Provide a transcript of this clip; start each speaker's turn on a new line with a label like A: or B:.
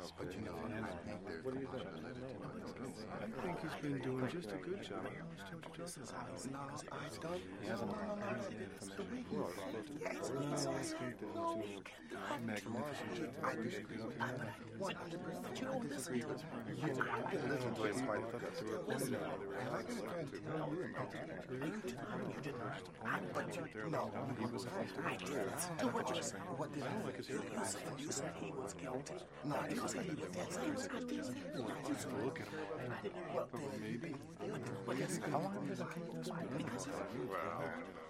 A: but you know, I think there's
B: What
A: a
B: do you think?
A: possibility.
B: I think he's been doing just a good job. I don't understand what you're talking about.
A: No, I don't.
B: He hasn't
A: No,
B: allowed
A: no,
B: any
A: it's the way
B: information.
A: you
B: Yes,
A: I
B: think that
A: no,
B: you
A: you cannot.
B: magnificent job.
A: I disagree with you. 100%. But you don't listen to us. You can listen to him quite a bit. Still listen. And I can guarantee you, you did not. But you, no.
B: He was
A: I to what you saying. What did I say? You said he was guilty. No, you said he was guilty.
B: Look at him.
A: Well,
B: Maybe.
A: how long has it been?
C: Well,